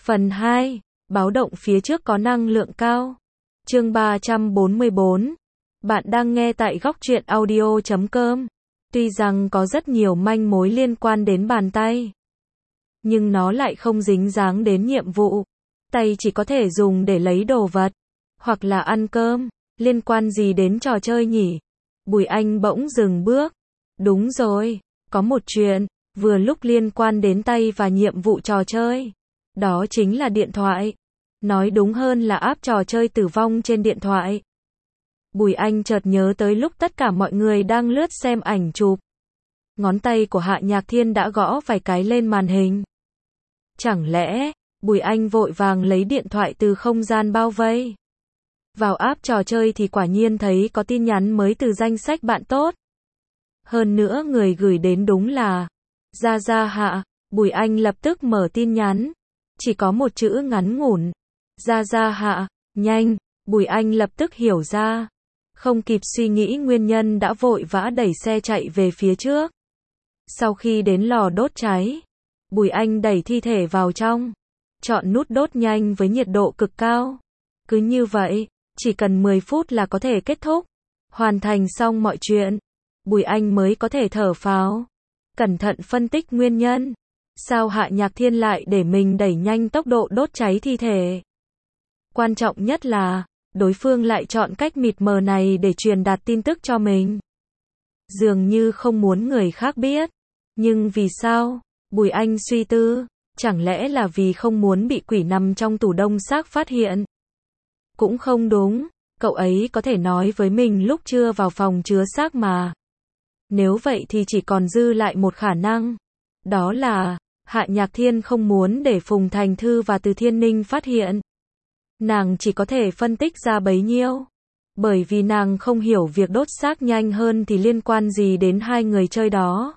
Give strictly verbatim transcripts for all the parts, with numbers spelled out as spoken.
Phần hai, báo động phía trước có năng lượng cao. Chương ba trăm bốn mươi bốn. Bạn đang nghe tại góc truyện audio chấm com. Tuy rằng có rất nhiều manh mối liên quan đến bàn tay, nhưng nó lại không dính dáng đến nhiệm vụ. Tay chỉ có thể dùng để lấy đồ vật, hoặc là ăn cơm. Liên quan gì đến trò chơi nhỉ? Bùi Anh bỗng dừng bước. Đúng rồi, có một chuyện, vừa lúc liên quan đến tay và nhiệm vụ trò chơi. Đó chính là điện thoại. Nói đúng hơn là app trò chơi tử vong trên điện thoại. Bùi Anh chợt nhớ tới lúc tất cả mọi người đang lướt xem ảnh chụp. Ngón tay của Hạ Nhạc Thiên đã gõ vài cái lên màn hình. Chẳng lẽ, Bùi Anh vội vàng lấy điện thoại từ không gian bao vây. Vào app trò chơi thì quả nhiên thấy có tin nhắn mới từ danh sách bạn tốt. Hơn nữa người gửi đến đúng là Gia Gia Hạ. Bùi Anh lập tức mở tin nhắn. Chỉ có một chữ ngắn ngủn. Gia Gia Hạ. Nhanh, Bùi Anh lập tức hiểu ra. Không kịp suy nghĩ nguyên nhân đã vội vã đẩy xe chạy về phía trước. Sau khi đến lò đốt cháy, Bùi Anh đẩy thi thể vào trong. Chọn nút đốt nhanh với nhiệt độ cực cao. Cứ như vậy, chỉ cần mười phút là có thể kết thúc. Hoàn thành xong mọi chuyện, Bùi Anh mới có thể thở phào. Cẩn thận phân tích nguyên nhân. Sao Hạ Nhạc Thiên lại để mình đẩy nhanh tốc độ đốt cháy thi thể? Quan trọng nhất là, đối phương lại chọn cách mịt mờ này để truyền đạt tin tức cho mình. Dường như không muốn người khác biết. Nhưng vì sao? Bùi Anh suy tư. Chẳng lẽ là vì không muốn bị quỷ nằm trong tủ đông xác phát hiện? Cũng không đúng. Cậu ấy có thể nói với mình lúc chưa vào phòng chứa xác mà. Nếu vậy thì chỉ còn dư lại một khả năng. Đó là, Hạ Nhạc Thiên không muốn để Phùng Thành Thư và Từ Thiên Ninh phát hiện. Nàng chỉ có thể phân tích ra bấy nhiêu. Bởi vì nàng không hiểu việc đốt xác nhanh hơn thì liên quan gì đến hai người chơi đó.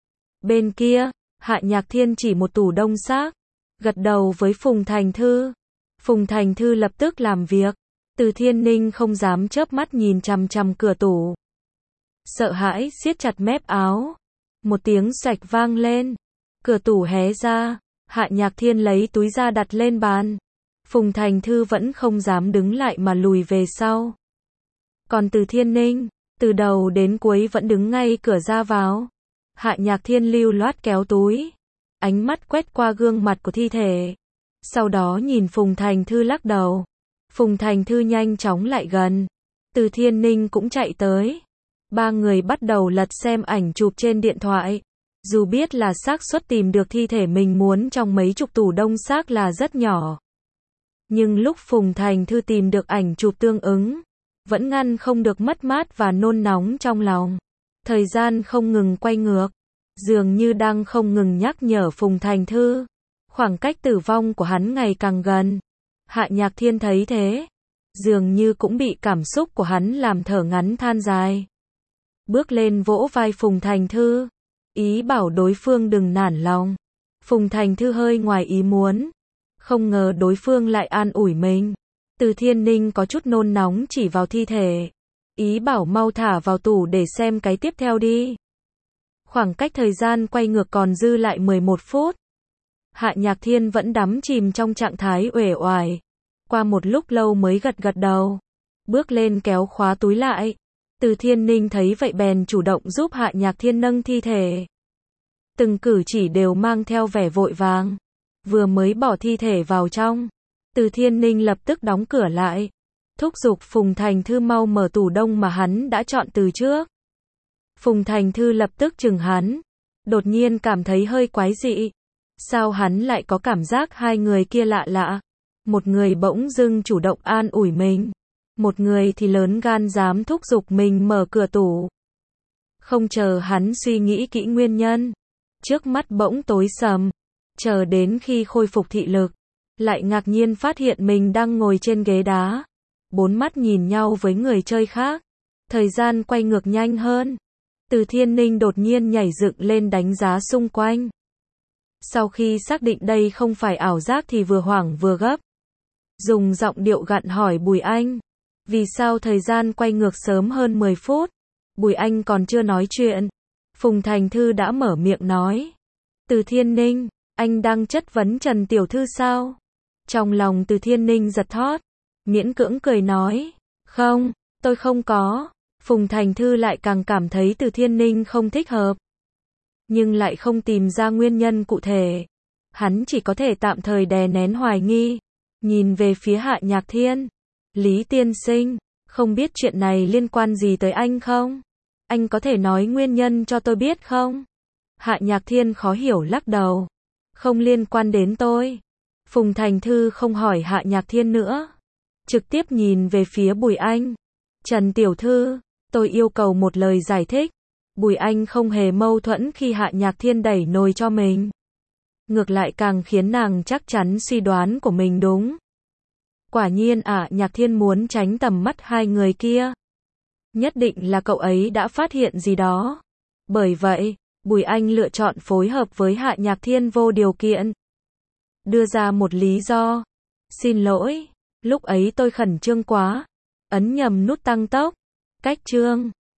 Bên kia, Hạ Nhạc Thiên chỉ một tủ đông xác. Gật đầu với Phùng Thành Thư. Phùng Thành Thư lập tức làm việc. Từ Thiên Ninh không dám chớp mắt nhìn chằm chằm cửa tủ. Sợ hãi siết chặt mép áo. Một tiếng xoạch vang lên. Cửa tủ hé ra. Hạ Nhạc Thiên lấy túi ra đặt lên bàn. Phùng Thành Thư vẫn không dám đứng lại mà lùi về sau. Còn Từ Thiên Ninh, từ đầu đến cuối vẫn đứng ngay cửa ra vào. Hạ Nhạc Thiên lưu loát kéo túi. Ánh mắt quét qua gương mặt của thi thể. Sau đó nhìn Phùng Thành Thư lắc đầu. Phùng Thành Thư nhanh chóng lại gần. Từ Thiên Ninh cũng chạy tới. Ba người bắt đầu lật xem ảnh chụp trên điện thoại. Dù biết là xác suất tìm được thi thể mình muốn trong mấy chục tủ đông xác là rất nhỏ. Nhưng lúc Phùng Thành Thư tìm được ảnh chụp tương ứng, vẫn ngăn không được mất mát và nôn nóng trong lòng. Thời gian không ngừng quay ngược, dường như đang không ngừng nhắc nhở Phùng Thành Thư. Khoảng cách tử vong của hắn ngày càng gần. Hạ Nhạc Thiên thấy thế, dường như cũng bị cảm xúc của hắn làm thở ngắn than dài. Bước lên vỗ vai Phùng Thành Thư, ý bảo đối phương đừng nản lòng. Phùng Thành Thư hơi ngoài ý muốn. Không ngờ đối phương lại an ủi mình. Từ Thiên Ninh có chút nôn nóng chỉ vào thi thể. Ý bảo mau thả vào tủ để xem cái tiếp theo đi. Khoảng cách thời gian quay ngược còn dư lại mười một phút. Hạ Nhạc Thiên vẫn đắm chìm trong trạng thái uể oải. Qua một lúc lâu mới gật gật đầu. Bước lên kéo khóa túi lại. Từ Thiên Ninh thấy vậy bèn chủ động giúp Hạ Nhạc Thiên nâng thi thể. Từng cử chỉ đều mang theo vẻ vội vàng. Vừa mới bỏ thi thể vào trong, Từ Thiên Ninh lập tức đóng cửa lại. Thúc giục Phùng Thành Thư mau mở tủ đông mà hắn đã chọn từ trước. Phùng Thành Thư lập tức chừng hắn. Đột nhiên cảm thấy hơi quái dị. Sao hắn lại có cảm giác hai người kia lạ lạ? Một người bỗng dưng chủ động an ủi mình. Một người thì lớn gan dám thúc giục mình mở cửa tủ. Không chờ hắn suy nghĩ kỹ nguyên nhân. Trước mắt bỗng tối sầm. Chờ đến khi khôi phục thị lực, lại ngạc nhiên phát hiện mình đang ngồi trên ghế đá. Bốn mắt nhìn nhau với người chơi khác. Thời gian quay ngược nhanh hơn. Từ Thiên Ninh đột nhiên nhảy dựng lên đánh giá xung quanh. Sau khi xác định đây không phải ảo giác thì vừa hoảng vừa gấp. Dùng giọng điệu gặn hỏi Bùi Anh. Vì sao thời gian quay ngược sớm hơn mười phút? Bùi Anh còn chưa nói chuyện. Phùng Thành Thư đã mở miệng nói. Từ Thiên Ninh, anh đang chất vấn Trần Tiểu Thư sao? Trong lòng Từ Thiên Ninh giật thót, miễn cưỡng cười nói, không, tôi không có. Phùng Thành Thư lại càng cảm thấy Từ Thiên Ninh không thích hợp, nhưng lại không tìm ra nguyên nhân cụ thể. Hắn chỉ có thể tạm thời đè nén hoài nghi, nhìn về phía Hạ Nhạc Thiên. Lý tiên sinh, không biết chuyện này liên quan gì tới anh không? Anh có thể nói nguyên nhân cho tôi biết không? Hạ Nhạc Thiên khó hiểu lắc đầu. Không liên quan đến tôi. Phùng Thành Thư không hỏi Hạ Nhạc Thiên nữa, trực tiếp nhìn về phía Bùi Anh. Trần tiểu thư, tôi yêu cầu một lời giải thích. Bùi Anh không hề mâu thuẫn khi Hạ Nhạc Thiên đẩy nồi cho mình. Ngược lại càng khiến nàng chắc chắn suy đoán của mình đúng. Quả nhiên Hạ Nhạc Thiên muốn tránh tầm mắt hai người kia. Nhất định là cậu ấy đã phát hiện gì đó. Bởi vậy, Bùi Anh lựa chọn phối hợp với Hạ Nhạc Thiên vô điều kiện. Đưa ra một lý do. Xin lỗi, lúc ấy tôi khẩn trương quá. Ấn nhầm nút tăng tốc. Cách chương.